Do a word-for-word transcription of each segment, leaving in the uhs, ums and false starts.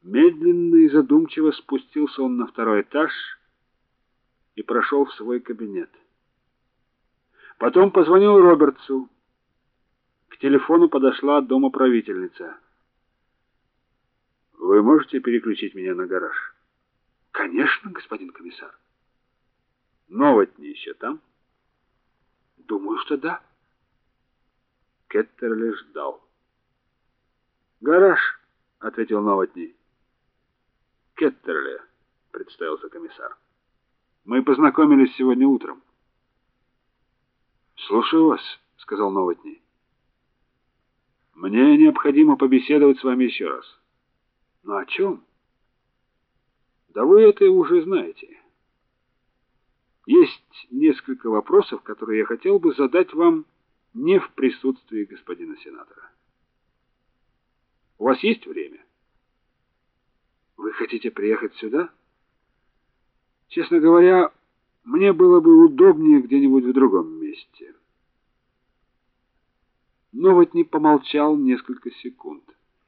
Медленно и задумчиво спустился он на второй этаж и прошел в свой кабинет. Потом позвонил Робертсу. К телефону подошла домоправительница. Вы можете переключить меня на гараж? Конечно, господин комиссар. Новотни еще там? Думаю, что да. Кеттерли ждал. Гараж, ответил Новотни. Кеттерли, представился комиссар. Мы познакомились сегодня утром. Слушаю вас, сказал Новотни. Мне необходимо побеседовать с вами еще раз. Но о чем? Да вы это уже знаете. Есть несколько вопросов, которые я хотел бы задать вам не в присутствии господина сенатора. У вас есть время? Вы хотите приехать сюда? Честно говоря, мне было бы удобнее где-нибудь в другом месте. Новотни помолчал несколько секунд.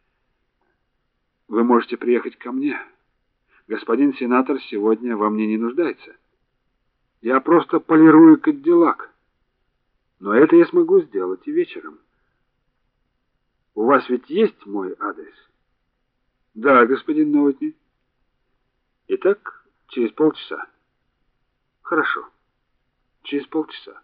Вы можете приехать ко мне. Господин сенатор сегодня во мне не нуждается. Я просто полирую кадиллак. Но это я смогу сделать и вечером. У вас ведь есть мой адрес? Да, господин Новотни. Итак, через полчаса. Хорошо. Через полчаса.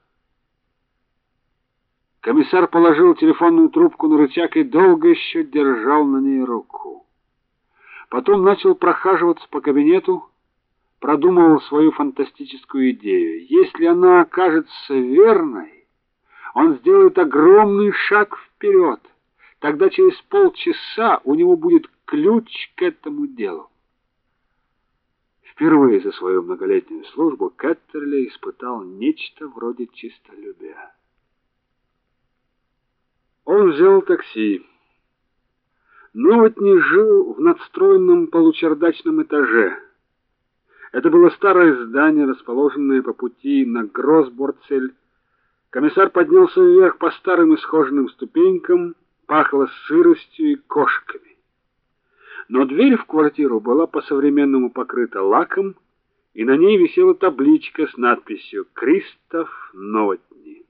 Комиссар положил телефонную трубку на рычаг и долго еще держал на ней руку. Потом начал прохаживаться по кабинету, продумывал свою фантастическую идею. Если она окажется верной, он сделает огромный шаг вперед. Тогда через полчаса у него будет ключ к этому делу. Впервые за свою многолетнюю службу Кеттерли испытал нечто вроде честолюбия. Он взял такси. Новотни жил в надстроенном получердачном этаже. Это было старое здание, расположенное по пути на Гроссборцель. Комиссар поднялся вверх по старым исхоженным ступенькам, пахло сыростью и кошками. Но дверь в квартиру была по-современному покрыта лаком, и на ней висела табличка с надписью «Кристоф Новотни».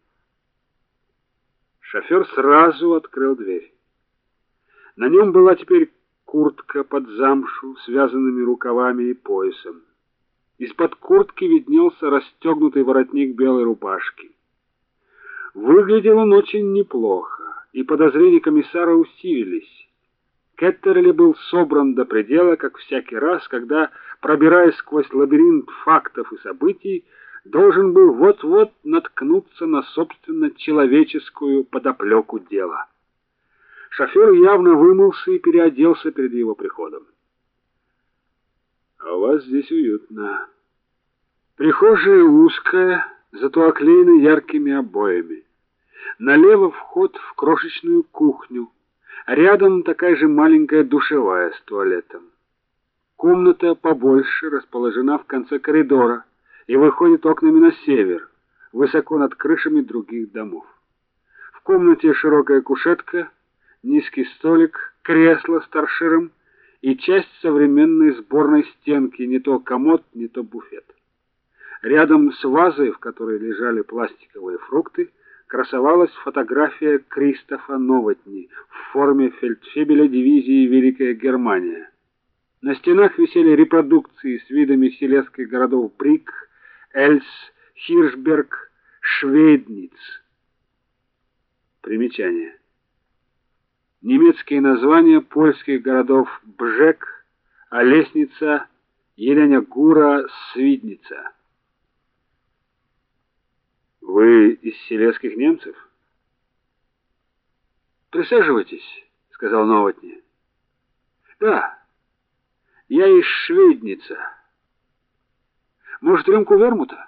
Шофер сразу открыл дверь. На нем была теперь куртка под замшу, связанными рукавами и поясом. Из-под куртки виднелся расстегнутый воротник белой рубашки. Выглядел он очень неплохо, и подозрения комиссара усилились. Кеттерли был собран до предела, как всякий раз, когда, пробираясь сквозь лабиринт фактов и событий, должен был вот-вот наткнуться на собственно человеческую подоплеку дела. Шофер явно вымылся и переоделся перед его приходом. А у вас здесь уютно. Прихожая узкая, зато оклеена яркими обоями. Налево вход в крошечную кухню. Рядом такая же маленькая душевая с туалетом. Комната побольше расположена в конце коридора и выходит окнами на север, высоко над крышами других домов. В комнате широкая кушетка, низкий столик, кресло с торшером и часть современной сборной стенки, не то комод, не то буфет. Рядом с вазой, в которой лежали пластиковые фрукты, красовалась фотография Кристофа Новотни в форме фельдфебеля дивизии Великая Германия. На стенах висели репродукции с видами силезских городов Брик, Эльс, Хиршберг, Швейдниц. Примечание. Немецкие названия польских городов Бжек, Олесница, Еленягура, Свидница. Вы из силезских немцев? Присаживайтесь, сказал Новотни. Да, я из Швейдница. Может, рюмку вермута?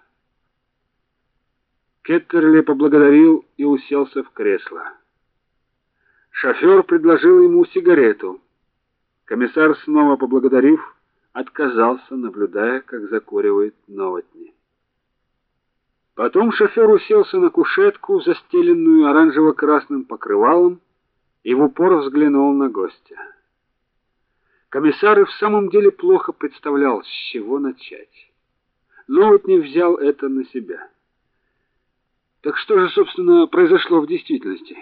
Кеттерли поблагодарил и уселся в кресло. Шофер предложил ему сигарету. Комиссар, снова поблагодарив, отказался, наблюдая, как закуривает Новотни. Потом шофер уселся на кушетку, застеленную оранжево-красным покрывалом, и в упор взглянул на гостя. Комиссар и в самом деле плохо представлял, с чего начать. Новотный взял это на себя. Так что же, собственно, произошло в действительности?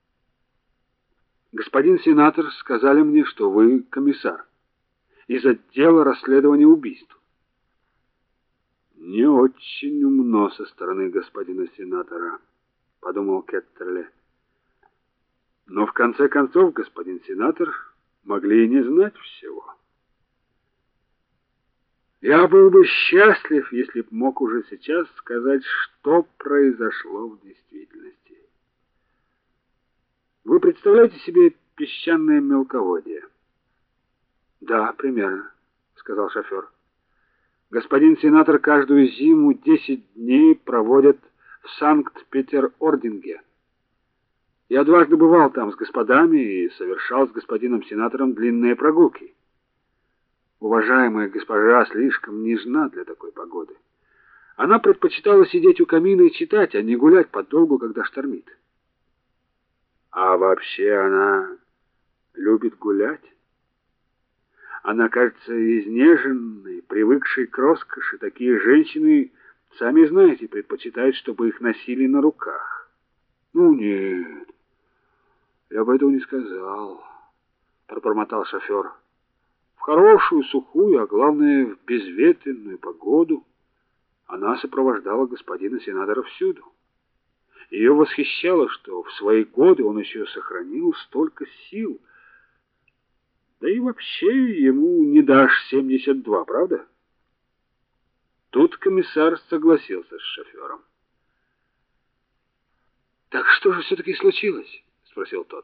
Господин сенатор, сказали мне, что вы комиссар из отдела расследования убийств. Не очень умно со стороны господина сенатора, подумал Кеттерли. Но в конце концов, господин сенатор, могли и не знать всего. Я был бы счастлив, если б мог уже сейчас сказать, что произошло в действительности. Вы представляете себе песчаное мелководье? Да, примерно, сказал шофер. Господин сенатор каждую зиму десять дней проводит в Санкт-Петер-Ординге. Я дважды бывал там с господами и совершал с господином сенатором длинные прогулки. Уважаемая госпожа слишком нежна для такой погоды. Она предпочитала сидеть у камина и читать, а не гулять подолгу, когда штормит. А вообще она любит гулять. Она, кажется, изнеженной, привыкшей к роскоши. Такие женщины, сами знаете, предпочитают, чтобы их носили на руках. Ну нет, я бы этого не сказал, пробормотал шофер. В хорошую, сухую, а главное, в безветренную погоду она сопровождала господина сенатора всюду. Ее восхищало, что в свои годы он еще сохранил столько сил. Да и вообще ему не дашь семьдесят два, правда? Тут комиссар согласился с шофером. Так что же все-таки случилось? Спросил тот.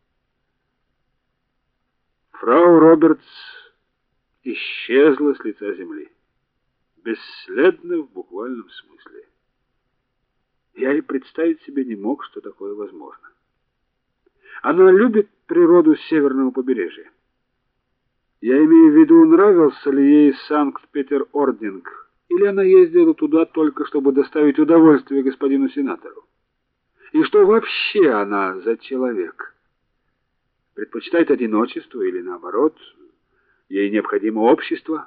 Фрау Робертс исчезла с лица земли. Бесследно в буквальном смысле. Я и представить себе не мог, что такое возможно. Она любит природу северного побережья. Я имею в виду, нравился ли ей Санкт-Петер-Ординг, или она ездила туда только чтобы доставить удовольствие господину сенатору. И что вообще она за человек? Предпочитает одиночество или наоборот, ей необходимо общество?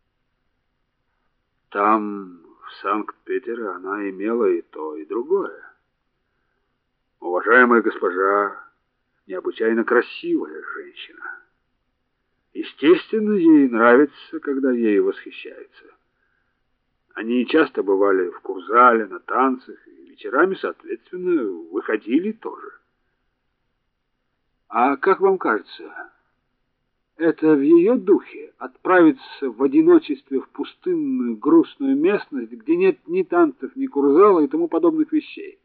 Там, в Санкт-Петере, она имела и то, и другое. Уважаемая госпожа, необычайно красивая женщина. Естественно, ей нравится, когда ею восхищаются. Они часто бывали в Курзале, на танцах, и вечерами, соответственно, выходили тоже. А как вам кажется, это в ее духе отправиться в одиночестве в пустынную, грустную местность, где нет ни танцев, ни Курзала и тому подобных вещей?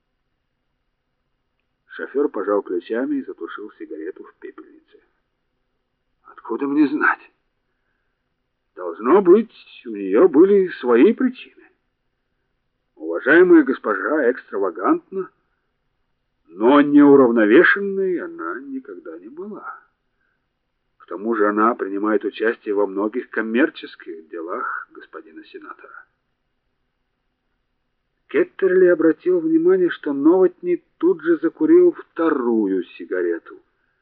Шофер пожал плечами и затушил сигарету в пепельнице. Откуда мне знать? Должно быть, у нее были свои причины. Уважаемая госпожа экстравагантна, но неуравновешенной она никогда не была. К тому же она принимает участие во многих коммерческих делах господина сенатора. Кеттерли обратил внимание, что Новотный тут же закурил вторую сигарету.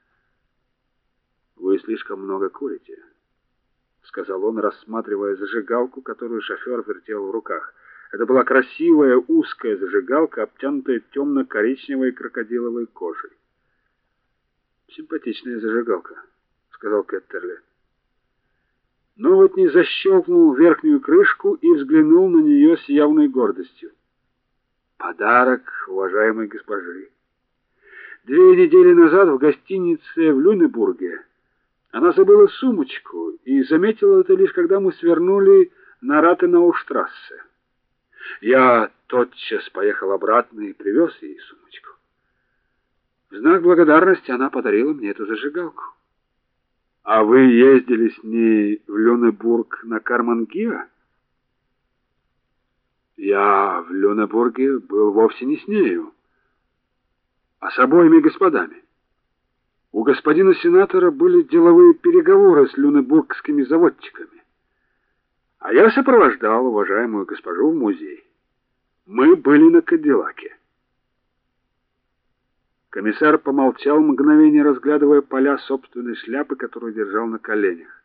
«Вы слишком много курите», — сказал он, рассматривая зажигалку, которую шофер вертел в руках. Это была красивая узкая зажигалка, обтянутая темно-коричневой крокодиловой кожей. «Симпатичная зажигалка», — сказал Кеттерли. Новотный защелкнул верхнюю крышку и взглянул на нее с явной гордостью. «Подарок уважаемой госпожи. Две недели назад в гостинице в Люнебурге она забыла сумочку и заметила это лишь когда мы свернули на Ратенауштрассе. Я тотчас поехал обратно и привез ей сумочку. В знак благодарности она подарила мне эту зажигалку. А вы ездили с ней в Люнебург на Кармангиа?» «Я в Люнебурге был вовсе не с нею, а с обоими господами. У господина сенатора были деловые переговоры с люнебургскими заводчиками, а я сопровождал уважаемую госпожу в музей. Мы были на Кадиллаке». Комиссар помолчал мгновение, разглядывая поля собственной шляпы, которую держал на коленях.